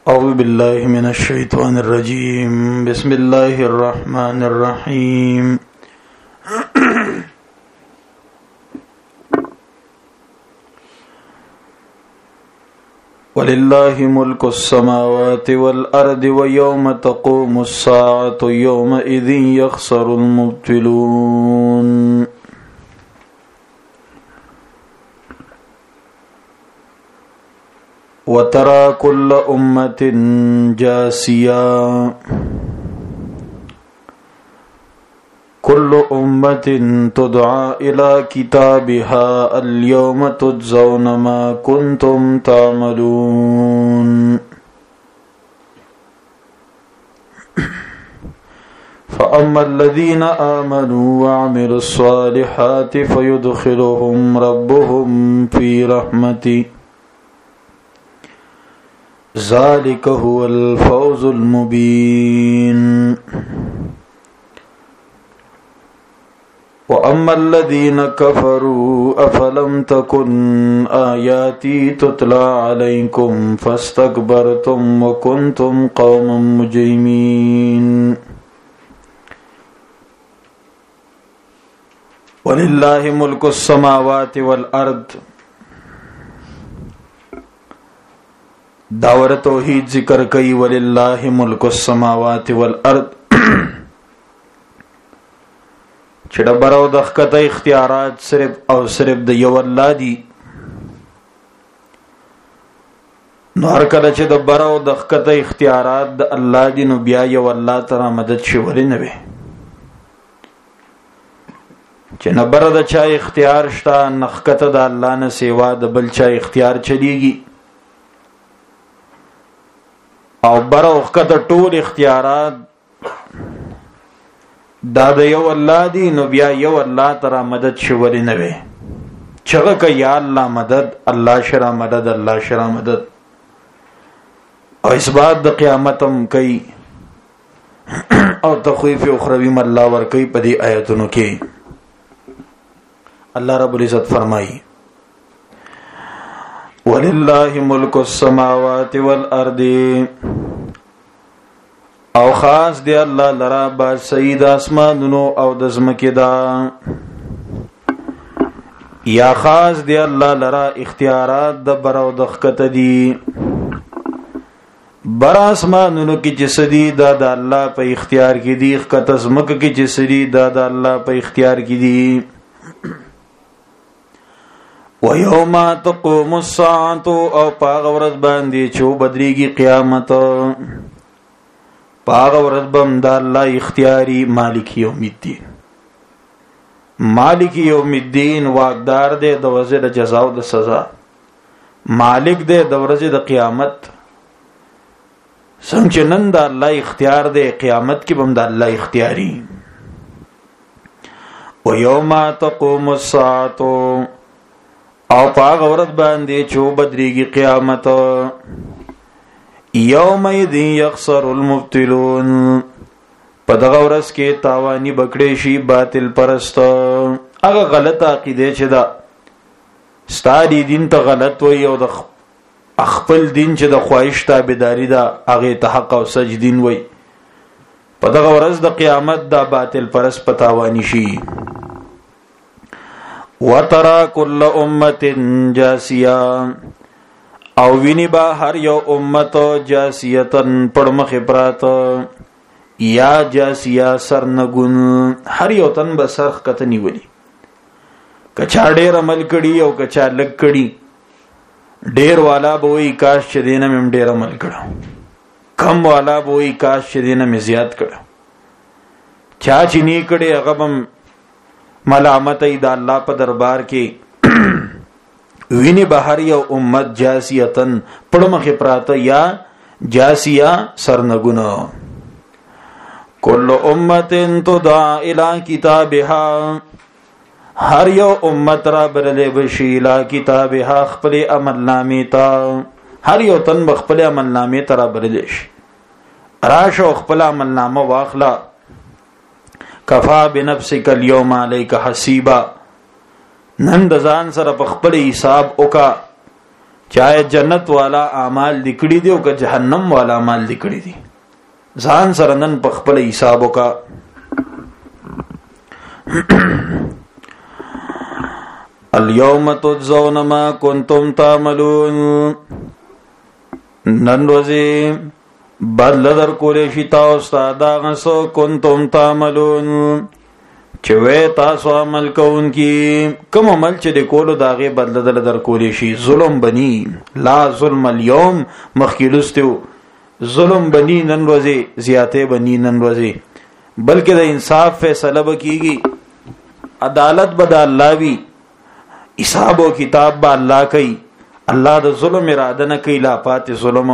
أعوذ بالله من الشيطان الرجيم. بسم الله الرحمن الرحيم. ولله ملك السماوات والأرض ويوم تقوم الساعة يومئذ يخسر المبطلون. وترى كل أمة جاسية كل أمة تدعى إلى كتابها اليوم تجزون ما كنتم تعملون. فأما الذين آمنوا وعملوا الصالحات فيدخلهم ربهم في رحمته ذلك هو الفوز المبين. وأما الذين كفروا أفلم تكن آياتي تتلى عليكم فاستكبرتم وكنتم قوما مجرمين. ولله ملك السماوات والأرض. داور توحید ذکر کئی وللہ ملک السماوات والارض چې ډبر او د ښکته اختیارات صرف او صرف د یو الله دي. نو هر کله چې ډبر او د ښکته اختیارات د الله دي نو بیا یو الله تعالی مدد شي ولې نه وي چې ډبر د چا اختیار شته نه ښکته د الله نه سیوا د بل چا اختیار چلیږي او بر او ښکته ټول اختیارات دا د یو الله دی نو بیا یو الله تعالی مدد شولې نه وي چغه ک یا الله مدد الله شرا مدد الله شرا مدد او اثبات د قیامت هم کوي او تخویف اخروی م الله ور کوي په دې آیتونو کې. الله رب العزت فرمایي ولله ملک السماوات والارض او خاص دی الله لرا با سید اسمانونو او د زمکه دا یا خاص دی الله لرا اختیارات د بر او د ښکته دي. بر اسمانونو کې چې سدي دا د الله په اختیار کې دي ښکته زمکه کې چې سدي دا د الله په اختیار کې دي. وَيَوْمَ تَقُومُ السَّاعَةُ او پاغ ورځ باندې چې بدريږي قیامت پاغ ورځ بم د الله اختیاري مالک یوم الدین. مالک یوم الدین واقدار دی د ورځې د جزا او د سزا. مالک دی د ورځې د قیامت. څنګه چې نن د الله اختیار دی قیامت کې بم د الله اختیاري. وَيَوْمَ تَقُومُ السَّاعَةُ او پاغ ورځ باندې چې بدريږي قیامت یومئذ یخسر المبطلون په دغه ورځ کې تاوانی بکړې شي باطل پرست هغه غلط عقیده چې دا ستادي دین ته غلط وي او د خپل دین چې د خواهش تابعداري دا هغه ته حق او سج دین وي په دغه ورځ د قیامت دا باطل پرست پتاوانی شي. وَتَرَى كُلَّ أُمَّةٍ جَاسِيَةً او ویني با هر یو امت جاسیتن پړمخ پرات یا جاسیا سرنګون هر یو تن به سرخ کته نیولي کچا ډېر عمل کړي او کچا لګ کړي. ډېر والا به وي کاش چې دینه مم ډېر عمل کړو کم والا به وي کاش چې دینه مې زیات کړو چا چې نه کړي هغه بم ملامت ای دا الله په دربار کې ویني بهر یو امت جاسیتن پړمخ پراته یا جاسیا سرنګونو. کل امت تدعى الى کتابها هر یو امت را برلې بشي الى کتابها خپل عمل نامې تا هر یو تن خپل عمل نامې ترا برلې شي راشو خپل عمل نامه واخلا. کفا بنفسک اليوم علیک حسیبا نن د ځان سره په خپل حساب وکا چاہے جنت والا اعمال دکړي دي او که جهنم والا اعمال دکړي دي ځان سره نن په خپل حساب وکا. اليوم تجزون ما كنتم تعملون. نن ورځې بدل در کولې شي تاسو ته دا غسو کنتم تعملون چې وې تاسو عمل کوونکی کوم عمل چې د کولو داغه بدل در کولې شي. ظلم بني لا ظلم اليوم مخکلستو ظلم بني نن ورځې زیاته بني نن ورځې بلکې د انصاف فیصله وکيږي. عدالت بد الله وی حساب او کتاب با الله کوي. الله د ظلم اراده نه کوي لا پات ظلم.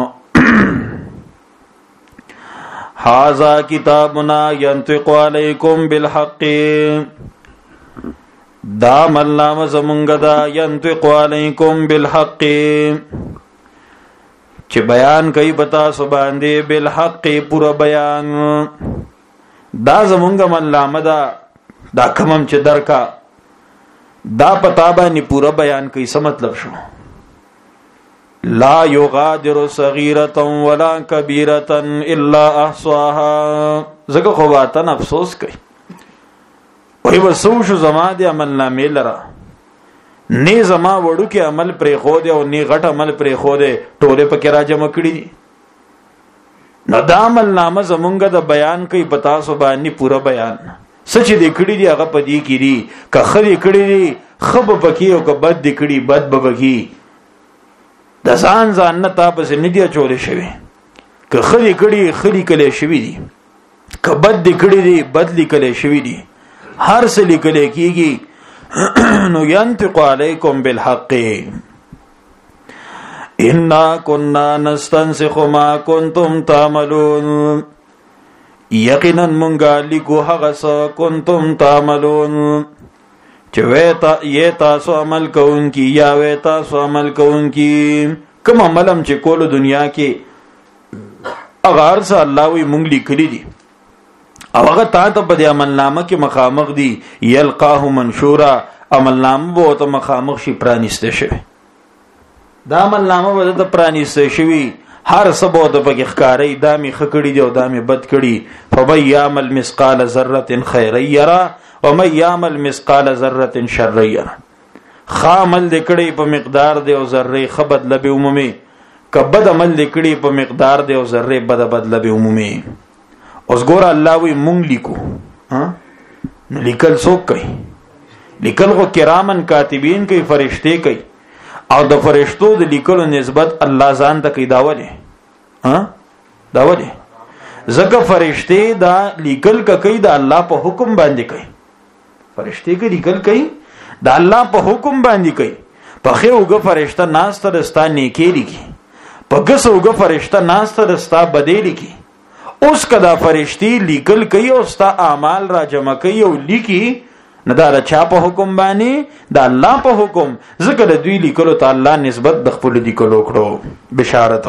هذا کتابنا ينطق عليكم بالحق. دا ملنامه زمونږ دا ينطق عليكم بالحق چې بیان کوي پتا سو باندې بالحق پورا بیان. دا زمونږ ملنامه دا کمم چې درکا دا پتا باندې پورا بیان کوي. څه مطلب شو؟ لا یغادر صغیرة ولا کبیرة الا احصاها. زګه خو واتن افسوس کوي وای وسو شو زما دي عمل نامې لرا نه زما وړو کې عمل پرې خو دي او نه غټ عمل پرې خو دي ټوله پکې راجم کړی. نو دا عمل نامه زمونږ د بیان کوي پتا سو باندې پورا بیان. سچ دې کړی دی هغه پدې کړي که خري کړی دی خب پکې او که بد دې کړی بد ببکی. د ځان ځان نه تاسو نه دی چولې شوی که خري کړی خري کله شوی دی که بد دې کړی دی بد لیکل شوی دی هر څه لیکل کیږي. نو ينطق عليكم بالحق انا كنا نستنسخ ما كنتم تعملون. یقینا مونږه لیکو هغه څه کنتم تعملون چې وې یې تاسو عمل کوونکی یا وې تاسو عمل کوونکی. کوم عملم چې کول دنیا کې اگر څه الله وی مونږ لیکلي دي او هغه تا ته په عمل نامه کې مخامخ دي. یلقاه منشورا عمل نامه به ته مخامخ شي پرانیسته شي. دا عمل نامه به ته پرانیسته شي هر سبو د پکې ښکاری دامي خکړی دی او دامي بد کړي. فمن يعمل مثقال ذره خيرا يرى ومن يعمل مثقال ذره شرا يرى. خامل د کړي په مقدار دی او ذره خبد لبه عمومي کبد عمل د کړي په مقدار دی او ذره بد لبه عمومي. اوس ګور الله وی مونږ لیکو نو لیکل څوک کوي؟ لیکل خو کرامن کاتبین کوي فرشته کوي او د فرشتو د لیکلو نسبت الله ځان ته کوي. داوله زکه فرشته دا لیکل کوي د الله په حکم باندې کوي. فرشته کې لیکل کوي د الله په حکم باندې کوي. په خېوګه فرشته ناس ته رستا نیکی لیکي په ګسوګه فرشته ناس ته رستا بدې لیکي. اوس کدا فرشتي لیکل کوي او ستا اعمال را جمع کوي او لیکي نه دا چا په حکم باندې د الله په حکم. ذکر دوی لیکلو ته الله نسبت د خپل لیکلو کړو بشارت.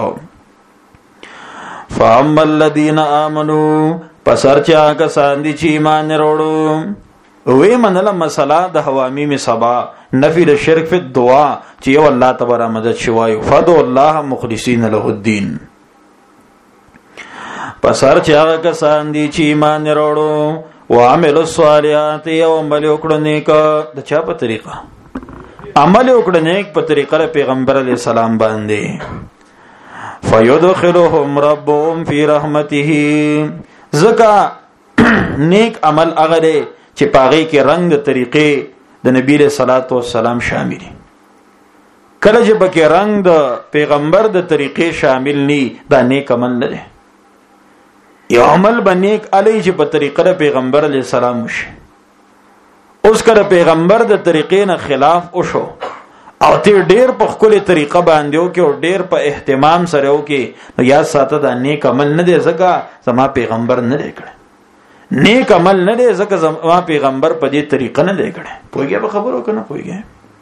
فاما الذين امنوا پسر چا کسان دي چې ایمان وروړو وې منله مسله د حوامی می سبا نفی د شرک فی الدعاء چې یو الله تبارک مدد شوایو فدو الله مخلصین له الدين. پسر چا کسان دي چې ایمان وروړو وعملوا الصالحات او عمل وکړو نیک. د چا په طریقه عمل وکړو نیک په طریقه پیغمبر علی السلام باندې. فیدخلهم ربهم فی رحمته. زکا نیک عمل هغه دی چې پاغي کې رنگ د طریقې د نبی له صلوات و سلام شامل دي. کله چې پکې رنگ د پیغمبر د طریقې شامل ني دا نیک عمل نه دی. یو عمل باندې علی چې په طریقه د پیغمبر علی السلام وشي اوس کله پیغمبر د طریقې نه خلاف وشو او ته ډیر په خپل طریقه باندې او کې او ډیر په اهتمام سره او کې یا ساته د نیک عمل نه دی ځکه زما پیغمبر نه دی کړی. نیک عمل نه دی ځکه زما پیغمبر په دې طریقه نه دی کړی. پوهیږي په خبرو کنه پوهیږي.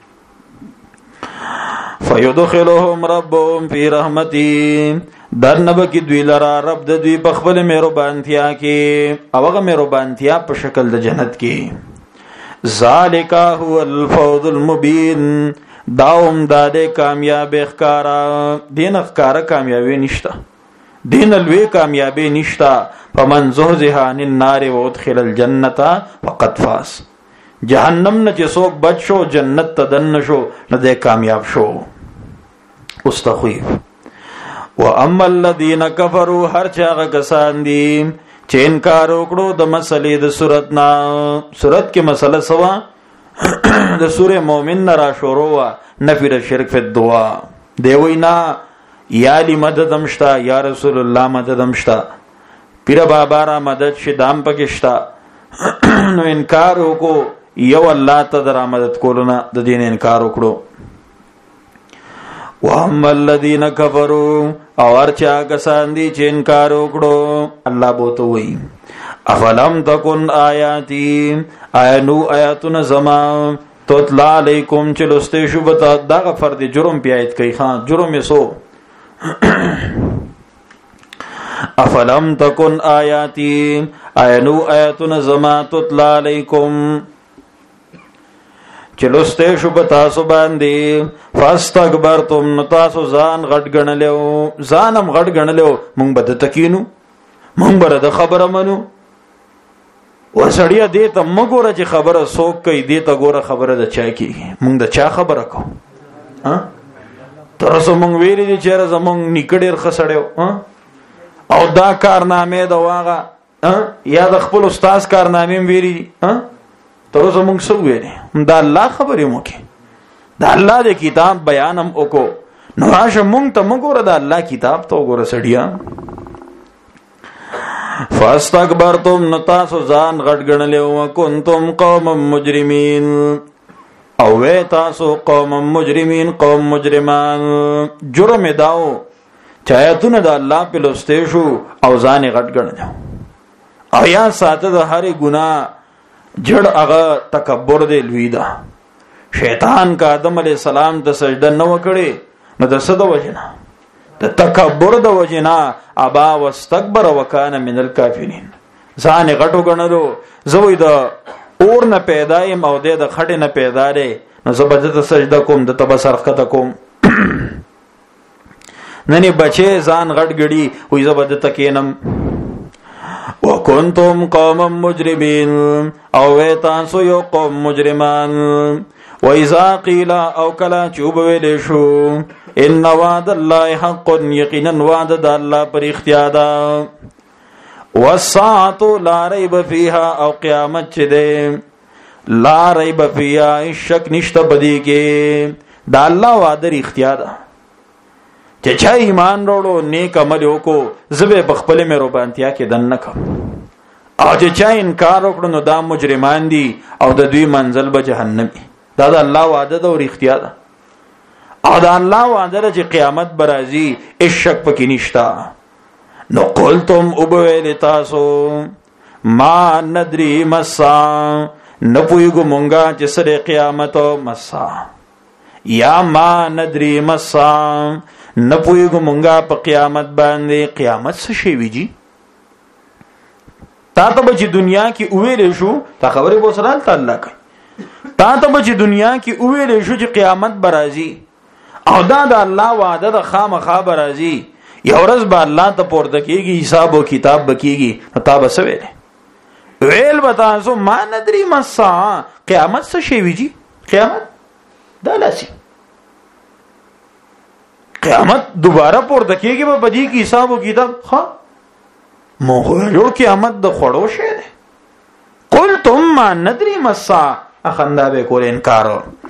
فیدخلهم ربهم فی رحمته. در نبه کی دوی لرا رب د دوی په خپل مهربانتیا کې او هغه مهربانتیا په شکل د جنت کې. ذالک هو الفوز المبین. داوم داده کامیاب اخکارا دین اخکارا کامیابی نشتا دین الوی کامیابی نشتا فمن زحزح عن النار وادخل الجنة فقد فاز جهنم نه چې څوک بچ شو جنت ته دن شو نه دې کامیاب شو. استخویف واما الذين كفروا هر چاغه کسان دي چې انکار وکړو د مسلې د صورت نه. صورت کې مسله سوا د سوره مؤمن را شروع وا نفی د شرک فی الدعاء دی وینا یا لی مدد امشتا یا رسول الله مدد امشتا پیر بابا را مدد شدام پکشتا نو انکار وکړو یو الله ته در مدد کولونه د دین انکار وکړو. واما الذين كفروا اور چا کسان دي چې انکار وکړو الله بوته وی افلم تکن آیاتی آینو آیاتنا زما تطلع علیکم چلسته شو بتا دا فرد جرم پیایت کوي خان جرم سو افلم تکن آیاتی آینو آیاتنا زما تطلع علیکم چلسته شو بتاسو باندې فاستكبرتم نتاسو ځان غټ غنلو ځانم غټ غنلو مونږ بد تکینو مونږ بر د خبره منو وسړیا دې ته مګوره چې خبره سوک کوي دې ته ګوره خبره د چا کی مونږ د چا خبره کو ها تر اوسه مونږ ویلې چې چیرې زمونږ نکړیر خسړیو او دا کارنامه دا واغه یا د خپل استاد کارنامه ویلي ها تر اوسه مونږ سو ویلې دا الله خبرې مو کې دا الله د کتاب بیانم وکړو نو راشه مونږ ته مګوره دا الله کتاب ته وګوره سړیا فاستكبرتم نتاسو ځان غټ غنلې او کنتم قوم مجرمین او وې تاسو قوم مجرمین قوم مجرمان جرم داو چایتونه د الله په لسته شو او ځان غټ غنل او یا ساته د هر ګناه جړ هغه تکبر دی لوی دا شیطان کا آدم علیہ السلام د سجده نه وکړي نو د صد وجنا د تکبر د وجنا ابا واستكبر وکانه من الکافرین ځان غټو غنلو زوی د اور نه پیدایم او د خټه نه پیدا لري نو زبدت سجده کوم د تب سرخته کوم ننی بچي ځان غټ غړي وې زبدت کینم وکنتم قوم مجرمین او تاسو یو قوم مجرمان وَإِذَا قِيلَ او کلا چوب ویلې شو ان وعد الله حق یقینا وعد د الله پر اختیار ده والساعه لا ريب فيها او قیامت چه ده لا ريب فيها شک نشته بدی کې د الله وعده اختیار ده چې چا ایمان وروړو نیک عمل وکړو زبه بخپل مې روبانتیا کې دن نه کوم او چې چا انکار وکړو نو دا مجرمان دي او د دوی منزل به جهنم دا د الله وعده ده او اختیار ده او دا الله وعده چې قیامت برازي هیڅ شک پکې نشتا. نو قلتم وبویل تاسو ما ندری مسا نپویګو مونږه چې سره قیامت مسا یا ما ندری مسا نپویګو مونږه په قیامت باندې قیامت څه شی ویجی تا ته به دنیا کې ویلې شو تا خبره به سره تعالی کوي تا ته به دنیا کې ویلې شو چې قیامت برازي او دا د الله وعده د خامخا برازي یو ورځ به الله ته پورته کیږي حساب او کتاب بکیږي تا به سویل ویل به تاسو ما ندری مسا قیامت څه شی ویجی قیامت دا لاسي قیامت دوباره پورته کیږي به بدی کی حساب او کتاب ها موږ یو قیامت د خړو شه ده قلتم ما ندری مسا اخندا به کول انکار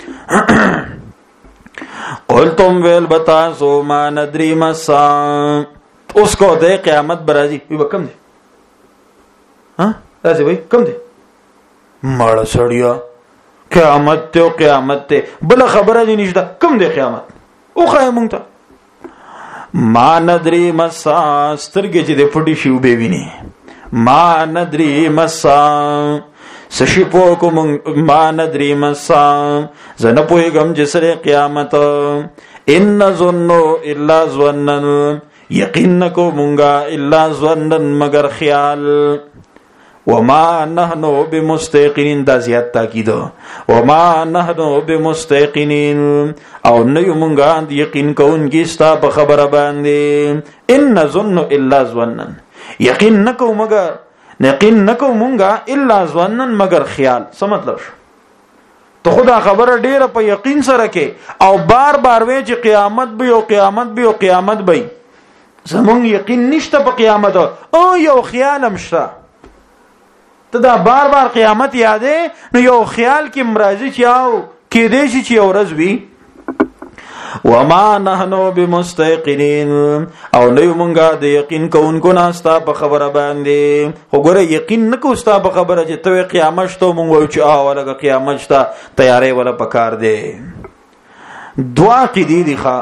قلتم ویل بتا سو ما ندری مسا اس کو دے قیامت برازي وي کم دي ها راځي وي کم دي مړ سړیا قیامت ته قیامت ته بل خبره دي نشته کم دي قیامت او خای مونږ ته ما ندری مسا سترګې چې د پټي شو به ویني ما ندری مسا سشی پوکو ما ندری مسا زن پویگم جسر قیامت ان ظنو الا ظنن یقین نکو منگا الا ظنن مگر خیال وما نحنو بمستيقنين دا زیات تاکید وما نحنو بمستيقنين او نیو مونږه یقین کوونکی ستا په خبره باندې ان نظن الا ظنا یقین نکو مونږه الا ظنا مگر خیال. څه مطلب شو؟ ته خدا خبره ډیره په یقین سره کې او بار بار وې چې قیامت به او قیامت به او قیامت به زمون یقین نشته په قیامت او یو خیال مشته ته دا بار بار قیامت یادې نو یو خیال کې مرضی چاو کې دې شي چې ورځ وي. وما نحنو بمستيقنين او نه مونږه د یقین کوونکو ناستا په خبره باندې. خو ګوره یقین نکو ستا په خبره چې ته قیامت شته مونږ وایو چې ولګه قیامت شته تیارې ولا پکار دی. دعا کې دی ښا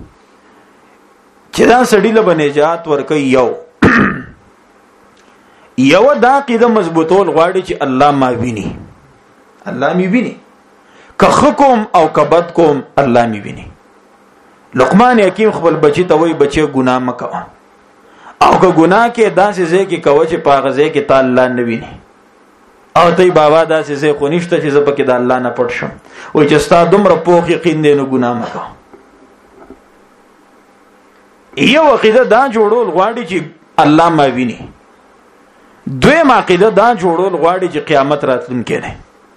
چې دا سړی له نجات ورکي یو دا قیده مضبوطول غواړي چې الله ما ویني، الله می ویني که حکم او کبد کوم الله می ویني. لقمان حکیم خپل بچی ته وای بچي ګناه مکوه او که ګناه کې داسې ځای کې کوه چې پاغزه کې تعالی نه ویني او ته بابا داسې ځای خو نشته چې زه پکې د الله نه پټ شم وای چې ستا دومره پوخ یقین دی نو ګناه مکوه. یو عقیده دا جوړول غواړي چې الله ما ویني. دویم عقیده دا جوړول غواړي چې قیامت راتلون کې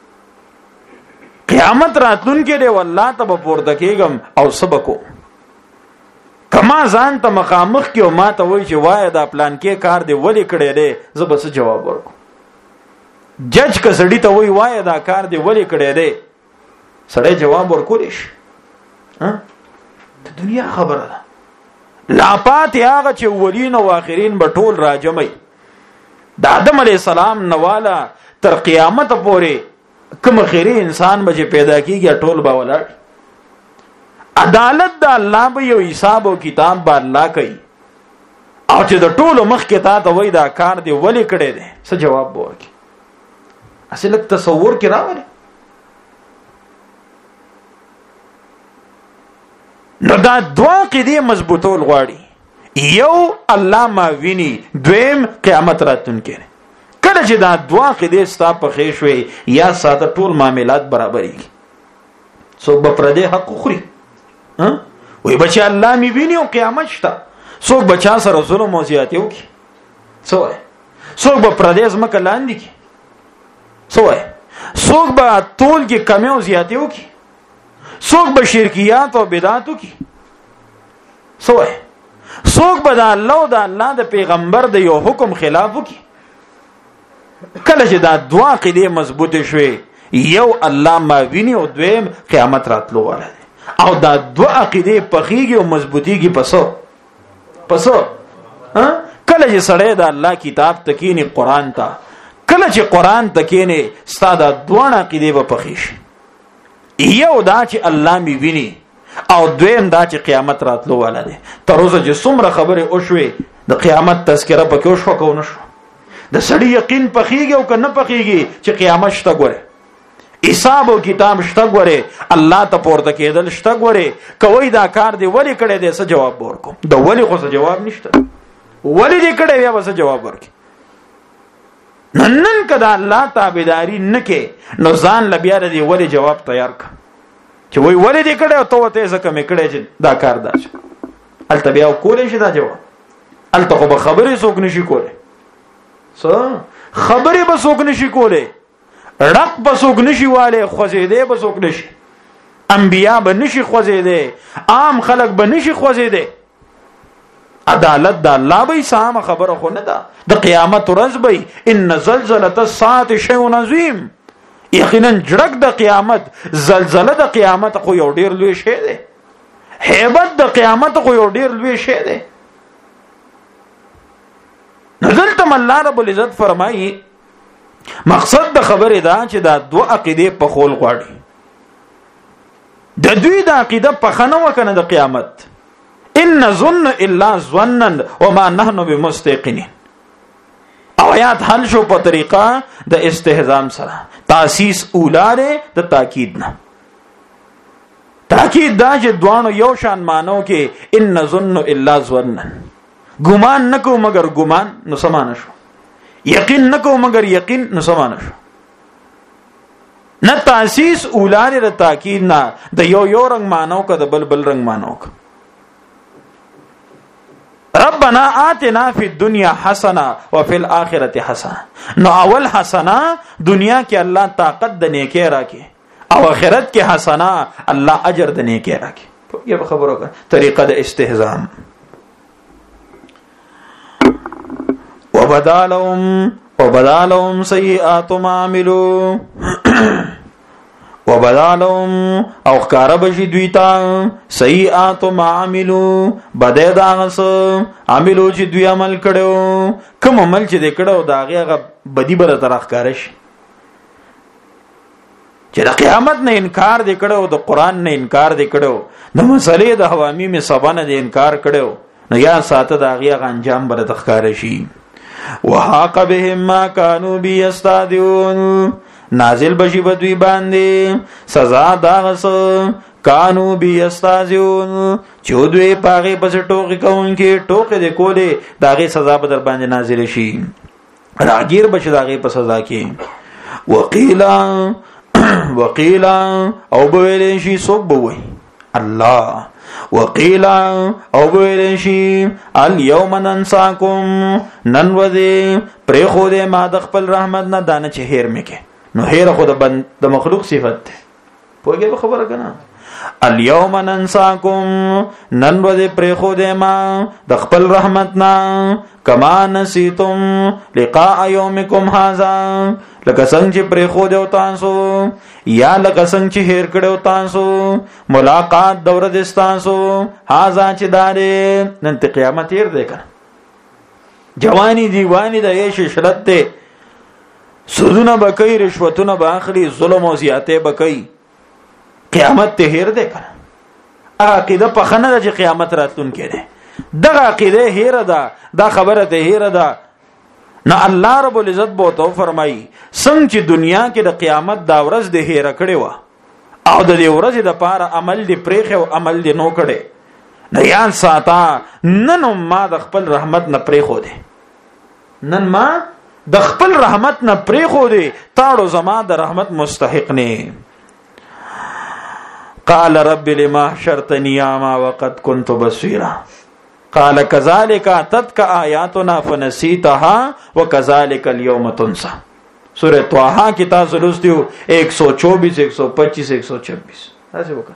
قیامت راتلون کې دی والله ته پورته کېږم او سبکو کما ځان ته مخامخ کې او ما ته وایي چې وای دا پلان کې کار دی ولی کړی دی زه بس جواب ورکوم. جج که سړی ته وای دا کار دی ولی کړی دی سړی جواب ورکولی شي. د دنیا خبره ده لاپات هغه چې اولین او آخرین به ټول راجمعي د آدم علی السلام نواله تر قیامت پورې کوم خیری انسان به پیدا کیږي ټول به ولاړ. عدالت د الله به یو حساب او کتاب به الله کوي او چې د ټولو مخ کې تا ته وای دا کار دی ولی کړی دی څه جواب ورکړي. اصل تصور کې راوړي نو دا دعا کې دی مضبوطول غواړي. یو الله ما ویني، دویم قیامت راتون کې. کله چې دا دعا کې دی ستا په خېش وي یا ساده ټول معاملات برابرېږي. څوک به پردې حق خوري وای بچا الله می ویني او قیامت شته. څوک بچا سره ظلم او زیاتی وکي څوک به پردې زمکه لاندې کی څوک به ټول کې کمی او زیاتی وکي څوک به شرکیات او بدعات وکي څوک به د الله او د الله د پیغمبر د یو حکم خلاف وکي. کله چې دا دعا کې مضبوط شوي یو الله ما ویني او دویم قیامت راتلو والا دی او دا دعا عقیده پخېږي او مضبوطیږي پسو کله چې سړی د الله کتاب تکینی قران ته کله چې قران تکینی ستاده دوه عقیده به پخې شي. یو دا چې الله می ویني او دویم دا چې قیامت راتلو والا دی. تر اوسه چې څومره خبره او شوي د قیامت تذکره پکې او شو کو نه شو د سړی یقین پخېږي او کنه پخېږي چې قیامت شته ګوره حساب او کتاب شته ګوره الله ته پورته کېدل شته ګوره کوي دا کار دی ولی کړي دی څه جواب ورکوم. د ولی خو څه جواب نشته ولی دې کړي بیا څه جواب ورکي. نن کدا الله تابعداري نکې نو ځان لبیا دې ولی جواب تیار ک چې وای ولی دې کړي او ته ځکه مې کړي چې دا کار داش الته بیا کولې شي دا جواب الته خو به خبرې څوک نشي کوله خبرې به څوک نشي کوله رق به څوک نشي واله خوځېدې به څوک نشي انبیا به نشي خوځېدې عام خلک به نشي خوځېدې. عدالت د الله به سام خبره خو نه ده د قیامت ورځ به ان زلزله الساعه شیء عظیم. یقینا جړک د قیامت زلزله د قیامت خو یو ډیر لوی شی دی. هیبت د قیامت خو یو ډیر لوی شی دی. نزلتم الله رب العزت فرمایي مقصد د خبره دا چې دا دوه عقیده په خول غواړي. د دوی د عقیده په خنه وکنه د قیامت ان ظن الا ظنا وما نحن بمستيقنين. آیات حل شو په طریقه د استهزام سره تاسیس اولاده د تاکید نه تاکید دا چې دوانو یو شان مانو کې ان ظن الا ظنا ګمان نکو مگر ګمان نو سمانه شو. یقین نکو مگر یقین نو سمانه شو نه تاسیس اولاد د تاکید نه د یو رنگ مانو که د بل رنگ مانو که ربنا آتنا فی الدنیا حسنه وفي الاخره حسنه نو اول حسنه دنیا کې الله طاقت د نیکی راکې او آخرت کې حسنه الله اجر د نیکی راکې په خبرو کا طریقه د استهزام وبدالهم سیئات ما عملوا وبدالهم او خکار بشی دویتا سیئات ما عملوا بدای داغس عملو چې دوی عمل کړو کوم عمل چې دې کړو داغه هغه بدی بر تر ښکارش چې د قیامت نه انکار دې کړو د قران نه انکار دې کړو د مسلې د حوامی می سبانه دې انکار کړو نو یا ساته داغه هغه انجام بر تر ښکارشي وحاق بهم ما كانوا بيستهزئون نازل بشي بدوی باندې سزا داغس کانو بيستهزئون چودوی پاغه پس ټوکی کوونکې ټوکې د کوله داغه سزا به در باندې نازل شي راګیر بشي داغه په سزا کې وقیلا او بویل شي سوک بوي الله وقیلا او بویل شي اليوم ننساکم نن وذي پر خو دې ما د خپل رحمت نه دانه چې هیر مکه نو هیر خو د مخلوق صفت ده پوهیږي خبره کنه اليوم ننساکم نن وذي پر خو دې ما د خپل رحمت نه کما نسیتم لقاء یومکم هذا لکه څنګه چې پر خو دې تاسو یا لکه څنګه چې هیر کړو تاسو ملاقات دور د تاسو هاذا چې دارې نن ته قیامت هیر ده کنه جوانی دیوانی د یې شرط ته سودونه بکای رشوتونه باخلی ظلم او زیاته بکای قیامت ته هیر ده کنه عقیده په خنه چې قیامت راتلون کړي دغه عقیده هیر ده دا خبره ته هیر ده نه الله رب العزت بو تو فرمای څنګه چې دنیا کې د قیامت دا ورځ د هیر کړي وا او د دې ورځې د پاره عمل دی پرېخه او عمل دی نو کړي نه یان ساته نن ما د خپل رحمت نه پرېخو دي نن ما د خپل رحمت نه پرېخو دي تاړو زما د رحمت مستحق نه قال رب لما حشرتني اعمى وقد كنت بصيرا قال كذلك اتتك آياتنا فنسيتها وكذلك اليوم تنسى سورہ طه کی تاسو لوستیو 124 125 126 تاسو وکړه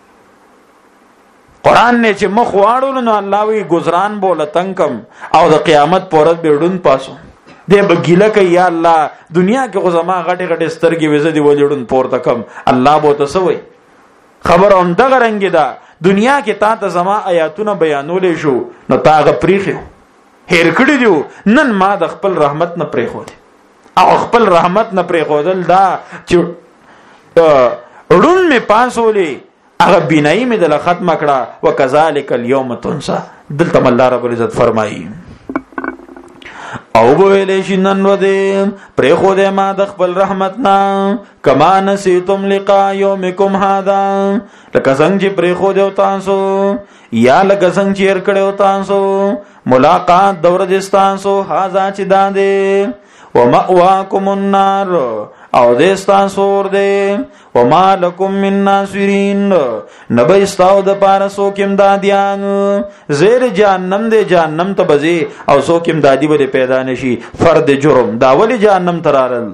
قران نه چې مخ واړو نو الله وی گزاران بوله تنکم او د قیامت پورت بیرډون پاسو دې بګیله کوي یا الله دنیا کې خو زما غټه غټه سترګې وزه دی ولډون پورته کم الله بو تسوي خبر هم دغه رنګ ده دنیا کې تا ته زما آیاتونه بیانولې شو نو تا غ پریخو هیر کړی دیو نن ما د خپل رحمت نه پریخو دي او خپل رحمت نه پریخو دل دا چې ړون می پاسولې هغه بینای می د ختم کړه وکذالک اليوم تنسى دلته الله رب العزت فرمایي او بویلې شنن ودې پرې خو دې ما د خپل رحمت نا کما نسیتم لقاء یومکم هذا لکه څنګه چې پرې خو دې تاسو یا لکه څنګه چې هر کړو تاسو ملاقات دور دې تاسو هاذا چې داندې ومأواکم النار او دې تاسو ور دې وما لکم من ناصرین نبی استاو د پاره سو کېم دادیان زیر جهنم دې جهنم ته بځي او سو کېم دادی به پیدا نشي فرد جرم دا ولی جهنم ترارل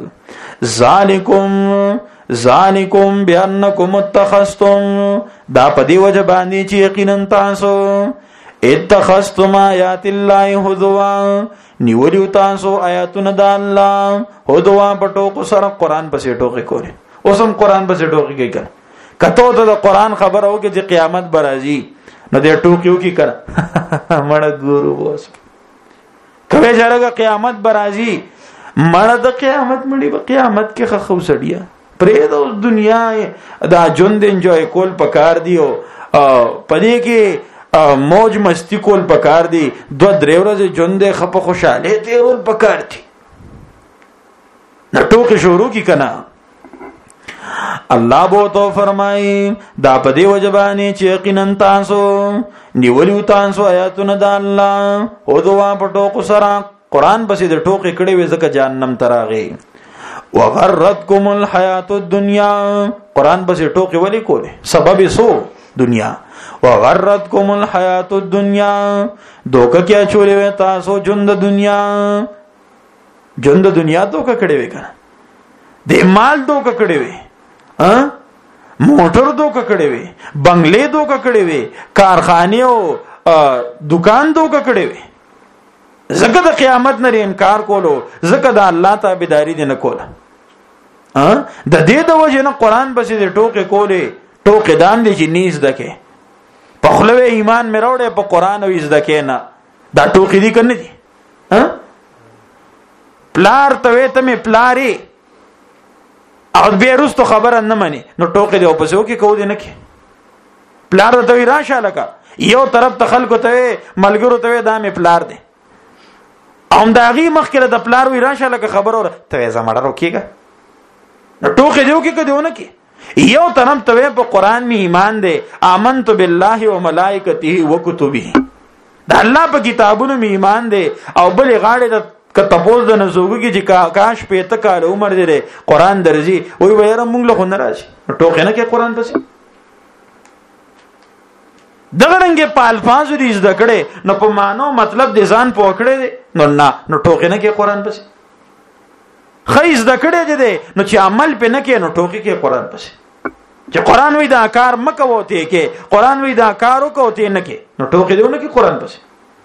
ذالکم بانکم اتخذتم دا پدی وجه باندې چې یقینا تاسو اتخذتم آیات الله هزوا نیولیو تاسو آیاتونه د الله هدوا پټو کو سره قران پسې ټوکی کوي اوسم قران پسې ټوکی کوي کته ته د قران خبر او کې چې قیامت برازي نو دې ټوکیو کی کړه مړ ګورو بوس کله جره قیامت برازي مړ د قیامت مړي په قیامت کې خو سړیا پرې د دنیا دا ژوند انجوای کول پکار دیو پدې کې موج مستی کول پکار دی 2-3 ورځې ژوند خپ خوشاله تیرول پکار دي نټوکه شروع کی کنا الله بو تو فرمای دا پدې وجبانی چې یقینا تاسو نیولیو تاسو آیاتونه د الله او دوا پټو کو سره قران بس د ټوکې کړي وي ځکه جهنم تراغي. وغرتکم الحیات الدنیا قران بس ټوکې ولي کوله سبب سو دنیا. وغرتکم الحیات الدنیا دوکه کیا چولې وې تاسو ژوند دنیا. ژوند دنیا دوکه کړي وي کنه د مال دوکه کړي وي موټر دوکه کړي وي بنگلې دوکه کړي وي کارخانه او دکان دوکه کړي وي. زکه د قیامت نه انکار کولو زکه د الله تابعداري دي نه کوله. د دې د وجه نه قران بس دې ټوکې کولې ټوکې دان دي چې نیز دکې په خلوه ایمان مې راوړې په قران او از دکې نه دا ټوکې دي کنه دي. پلار ته ته مې پلارې او بیا وروسته خبره نه مني نو ټوکې دی او په سو کې کو دي نه کې پلار ته وی راشه لکه یو طرف ته خلکو ته ملګرو ته دا مې پلار دی هم داغي مخکره د پلار وی راشه لکه خبره ته زمړه روکیګا نو ټوکې دیو کې کدیونه کې یو طرف ته په قران می ایمان دی آمنت بالله و ملائکته و کتبه د الله په کتابونو می ایمان دی او بل غاړه د کتابوز د نزوګي چې کاش په تکاله عمر دی قران درځي وای ويره مونږ له خنر راشي ټوکې نه کې قران پسې دغه رنګه په الفاظو دي زده کړي نو په مانو مطلب دي ځان پوکړي نو نو ټوکې نه کې قران پسې خیز د کړي دي نو چې عمل په نه کې نو ټوکې کې قران پسې چې قران وی دا کار مکه وته کې قران وی دا کارو کوته نه کې نو ټوکې دیونه کې قران پسې.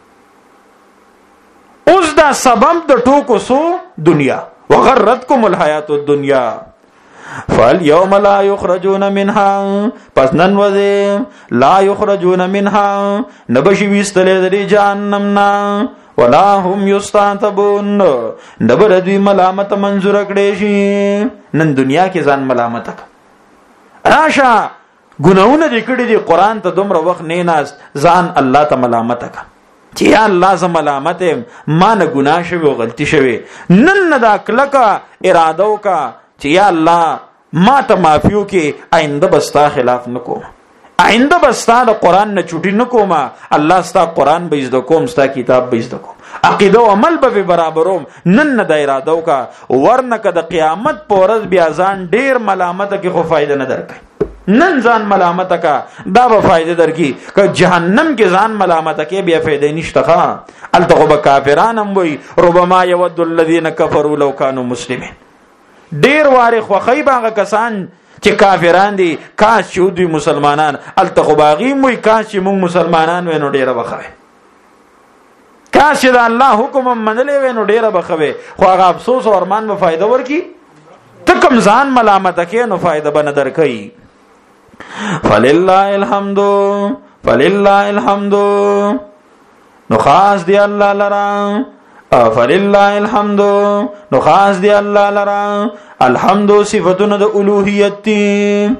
اوس دا سبب د ټوکو سو دنیا. وغرتکم الحیات الدنیا فالیوم لا یخرجون منها پس نن وذ لا یخرجون منها نبشی ویستلې د جهنم نا ولا هم یستعتبون نبر دوی ملامت منظور کړي شي. نن دنیا کې ځان ملامت راشه ګناونه دې کړې دي قران ته دومره وخت نه ناس ځان الله ته ملامت کا چې یا الله ز ملامت ما نه ګناه شوی او غلطی شوی نن نه دا کلکا اراده وکا چې یا الله ما ته معافیو کې آینده بستا خلاف نکوم آینده بستا د قران نه چټي نکوم الله ستا قران به عزت کوم ستا کتاب به عزت کوم عقیده او عمل به برابروم نن نه د اراده وکا ورنه که د قیامت پورز بیا ځان ډیر ملامت کې خو فائدہ نه درکې نن ځان ملامت کا دا به فائدہ درکې که جهنم کې ځان ملامت کې بیا فائدہ نشته ښا التغب کافران هم وي ربما يود الذين كفروا لو كانوا مسلمين ډیر واره خو خیبه کسان چې کافران دي کاش چې دوی مسلمانان التغباغي موي کاش چې موږ مسلمانان وینو ډیره بخوي کاش چې الله حکم منلې وینو ډیره بخوي خو هغه افسوس او ارمان به فائدہ ورکی تکم ځان ملامت کې نو فائدہ بن درکې. فلله الحمد فلله الحمد نو خاص دی الله لرا فلله الحمد نو خاص دی الله لرا الحمد صفاتونه د الوهیت دي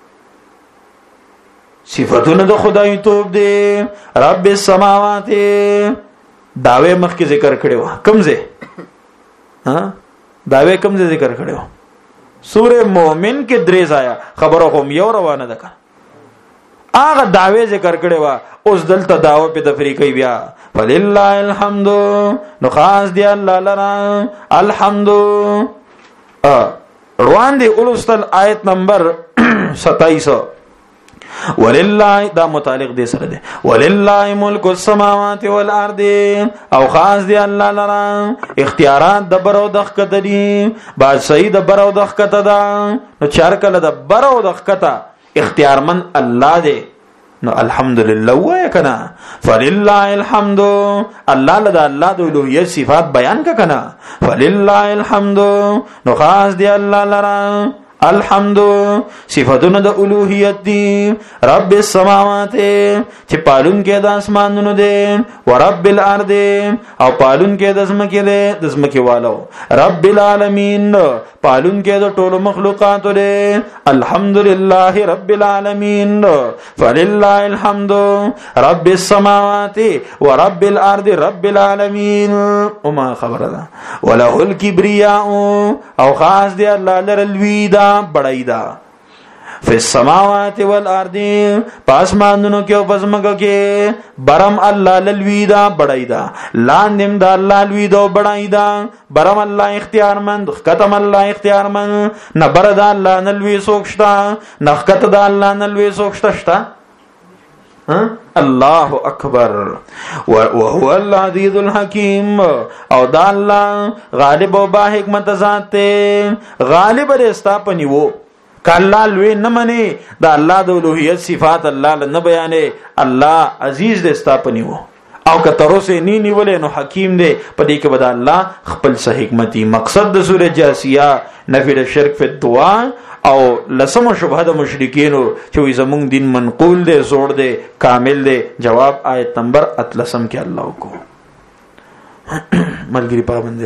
صفاتونه د خدای توب دي. رب السماوات داوی مخکې ذکر کړو کومځه داوی کومځه ذکر کړو سوره مومن کې درې آیا خبره هم یو روانه ده هغه داوی ذکر کړو اوس دلته داو په تفریقی بیا فلله الحمد نو خاص دی الله لرا الحمد روان دی اولستل آیت نمبر 27 ولله دا متعلق دی سره دی ولله ملک السماوات والارض او خاص دی الله لرا اختیارات د برو دخ کته دي بادشاہي د برو دخ کته دا نو چار کله د برو دخ کته اختیارمن الله دی نو الحمدلله وای کنا فلله الحمد الله لدا الله د الوهیت صفات بیان کا کنا فلله الحمد نو خاص دی الله لرا الحمد صفاتونه د الوهیت دي. رب السماوات چې پالون کې د اسمانونو دي او رب الارض او پالون کې د زمکه دي د زمکه والو رب العالمین پالون کې د ټولو مخلوقات دي الحمدلله رب العالمین فلله الحمد رب السماوات ورب الارض رب العالمین وما خبره ده وله الكبرياء او خاص دی الله لره الویدا بڑای دا فی السماوات والارض پاسمانونو کې او پزمکو کې برم الله لوی دا بڑای دا لاندم دا الله لوی دا بڑای دا برم الله اختیارمند ختم الله اختیارمند نه بر دا الله نه لوی سوکشتا نه خت دا الله نه لوی سوکشتا الله اکبر وهو العزیز الحکیم او دا الله غالب او با حکمت ذات ته غالب رستا پنیو کله لوی نه منی دا الله د الوهیت صفات الله نه بیانې الله عزیز رستا پنیو او که تروسه نی نیولې نو حکیم دی په دې کې بد الله خپل صحیح حکمتي مقصد د سوره جاسیه نفی الشرک فی الدعاء او لسم شبهه د مشرکینو چې زمونږ دین منقول دی زوړ دی کامل دی جواب آیت نمبر 13 کې الله کو ملګری پابند